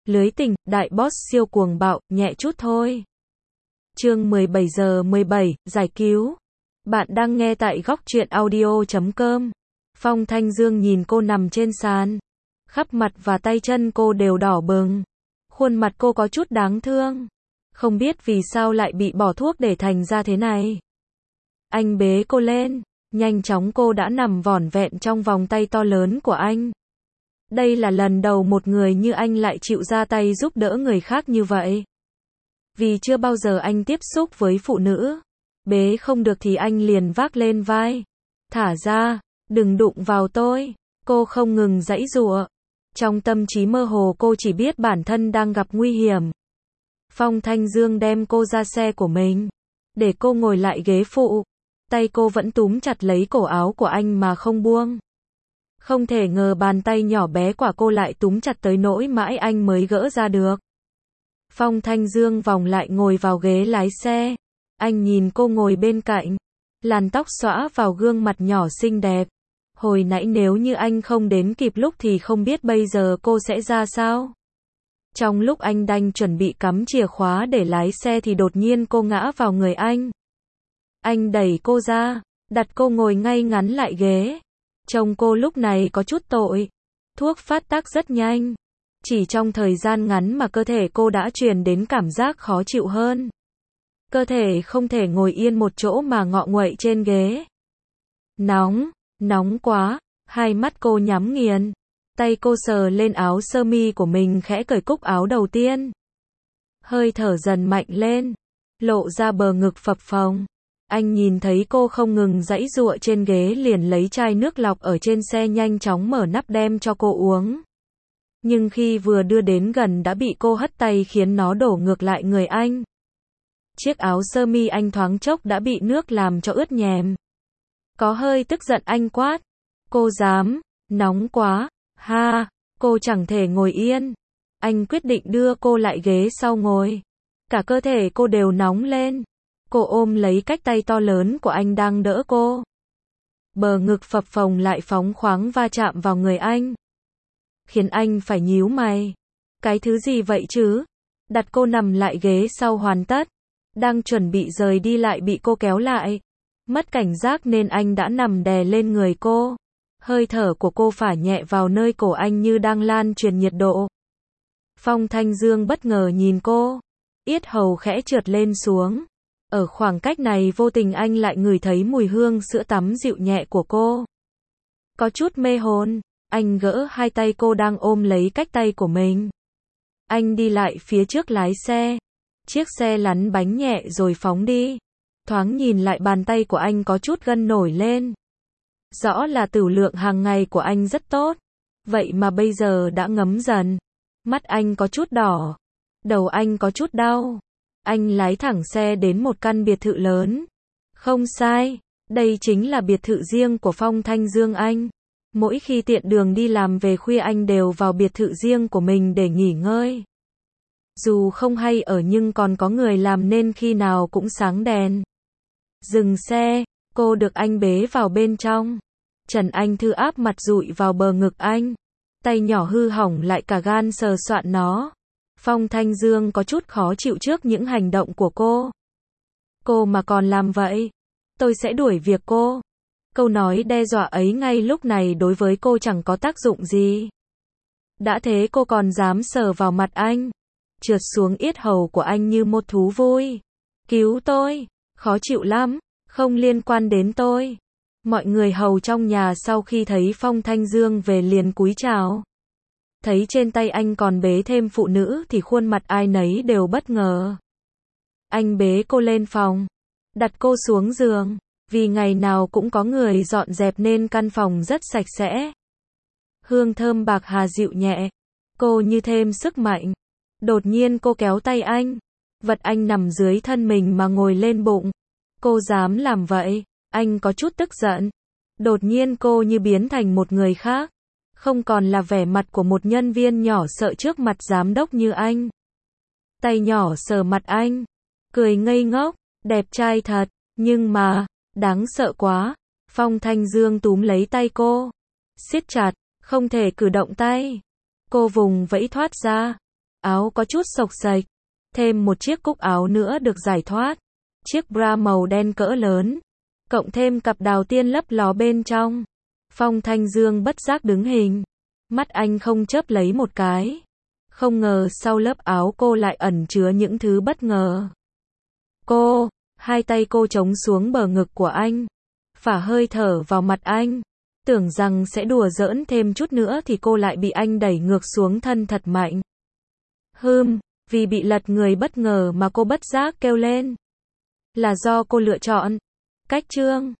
Lưới tình, đại boss siêu cuồng bạo, nhẹ chút thôi. Chương 17 giờ 17, giải cứu. Bạn đang nghe tại góc truyện audio.com. Phong Thanh Dương nhìn cô nằm trên sàn. Khắp mặt và tay chân cô đều đỏ bừng. Khuôn mặt cô có chút đáng thương. Không biết vì sao lại bị bỏ thuốc để thành ra thế này. Anh bế cô lên. Nhanh chóng cô đã nằm vỏn vẹn trong vòng tay to lớn của anh. Đây là lần đầu một người như anh lại chịu ra tay giúp đỡ người khác như vậy. Vì chưa bao giờ anh tiếp xúc với phụ nữ. Bế không được thì anh liền vác lên vai. Thả ra, đừng đụng vào tôi. Cô không ngừng giãy giụa. Trong tâm trí mơ hồ cô chỉ biết bản thân đang gặp nguy hiểm. Phong Thanh Dương đem cô ra xe của mình. Để cô ngồi lại ghế phụ. Tay cô vẫn túm chặt lấy cổ áo của anh mà không buông. Không thể ngờ bàn tay nhỏ bé của cô lại túm chặt tới nỗi mãi anh mới gỡ ra được. Phong Thanh Dương vòng lại ngồi vào ghế lái xe. Anh nhìn cô ngồi bên cạnh. Làn tóc xõa vào gương mặt nhỏ xinh đẹp. Hồi nãy nếu như anh không đến kịp lúc thì không biết bây giờ cô sẽ ra sao. Trong lúc anh đang chuẩn bị cắm chìa khóa để lái xe thì đột nhiên cô ngã vào người anh. Anh đẩy cô ra, đặt cô ngồi ngay ngắn lại ghế. Trông cô lúc này có chút tội. Thuốc phát tác rất nhanh. Chỉ trong thời gian ngắn mà cơ thể cô đã truyền đến cảm giác khó chịu hơn. Cơ thể không thể ngồi yên một chỗ mà ngọ nguậy trên ghế. Nóng quá. Hai mắt cô nhắm nghiền. Tay cô sờ lên áo sơ mi của mình khẽ cởi cúc áo đầu tiên. Hơi thở dần mạnh lên. Lộ ra bờ ngực phập phồng. Anh nhìn thấy cô không ngừng giãy giụa trên ghế liền lấy chai nước lọc ở trên xe nhanh chóng mở nắp đem cho cô uống. Nhưng khi vừa đưa đến gần đã bị cô hất tay khiến nó đổ ngược lại người anh. Chiếc áo sơ mi anh thoáng chốc đã bị nước làm cho ướt nhèm. Có hơi tức giận anh quát. Cô dám, nóng quá, ha, cô chẳng thể ngồi yên. Anh quyết định đưa cô lại ghế sau ngồi. Cả cơ thể cô đều nóng lên. Cô ôm lấy cách tay to lớn của anh đang đỡ cô. Bờ ngực phập phồng lại phóng khoáng va chạm vào người anh. Khiến anh phải nhíu mày. Cái thứ gì vậy chứ? Đặt cô nằm lại ghế sau hoàn tất. Đang chuẩn bị rời đi lại bị cô kéo lại. Mất cảnh giác nên anh đã nằm đè lên người cô. Hơi thở của cô phả nhẹ vào nơi cổ anh như đang lan truyền nhiệt độ. Phong Thanh Dương bất ngờ nhìn cô. Yết hầu khẽ trượt lên xuống. Ở khoảng cách này vô tình anh lại ngửi thấy mùi hương sữa tắm dịu nhẹ của cô. Có chút mê hồn, anh gỡ hai tay cô đang ôm lấy cách tay của mình. Anh đi lại phía trước lái xe. Chiếc xe lăn bánh nhẹ rồi phóng đi. Thoáng nhìn lại bàn tay của anh có chút gân nổi lên. Rõ là tửu lượng hàng ngày của anh rất tốt. Vậy mà bây giờ đã ngấm dần. Mắt anh có chút đỏ. Đầu anh có chút đau. Anh lái thẳng xe đến một căn biệt thự lớn. Không sai, đây chính là biệt thự riêng của Phong Thanh Dương anh. Mỗi khi tiện đường đi làm về khuya anh đều vào biệt thự riêng của mình để nghỉ ngơi. Dù không hay ở nhưng còn có người làm nên khi nào cũng sáng đèn. Dừng xe, cô được anh bế vào bên trong. Trần Anh Thư áp mặt dụi vào bờ ngực anh. Tay nhỏ hư hỏng lại cả gan sờ soạn nó. Phong Thanh Dương có chút khó chịu trước những hành động của cô. Cô mà còn làm vậy, tôi sẽ đuổi việc cô. Câu nói đe dọa ấy ngay lúc này đối với cô chẳng có tác dụng gì. Đã thế cô còn dám sờ vào mặt anh. Trượt xuống yết hầu của anh như một thú vui. Cứu tôi, khó chịu lắm, không liên quan đến tôi. Mọi người hầu trong nhà sau khi thấy Phong Thanh Dương về liền cúi chào. Thấy trên tay anh còn bế thêm phụ nữ thì khuôn mặt ai nấy đều bất ngờ. Anh bế cô lên phòng. Đặt cô xuống giường. Vì ngày nào cũng có người dọn dẹp nên căn phòng rất sạch sẽ. Hương thơm bạc hà dịu nhẹ. Cô như thêm sức mạnh. Đột nhiên cô kéo tay anh. Vật anh nằm dưới thân mình mà ngồi lên bụng. Cô dám làm vậy. Anh có chút tức giận. Đột nhiên cô như biến thành một người khác. Không còn là vẻ mặt của một nhân viên nhỏ sợ trước mặt giám đốc như anh. Tay nhỏ sờ mặt anh. Cười ngây ngốc. Đẹp trai thật. Nhưng mà, đáng sợ quá. Phong Thanh Dương túm lấy tay cô. Siết chặt. Không thể cử động tay. Cô vùng vẫy thoát ra. Áo có chút xộc xệch. Thêm một chiếc cúc áo nữa được giải thoát. Chiếc bra màu đen cỡ lớn. Cộng thêm cặp đào tiên lấp ló bên trong. Phong Thanh Dương bất giác đứng hình. Mắt anh không chớp lấy một cái. Không ngờ sau lớp áo cô lại ẩn chứa những thứ bất ngờ. Hai tay cô chống xuống bờ ngực của anh. Phả hơi thở vào mặt anh. Tưởng rằng sẽ đùa giỡn thêm chút nữa thì cô lại bị anh đẩy ngược xuống thân thật mạnh. Vì bị lật người bất ngờ mà cô bất giác kêu lên. Là do cô lựa chọn cách chương.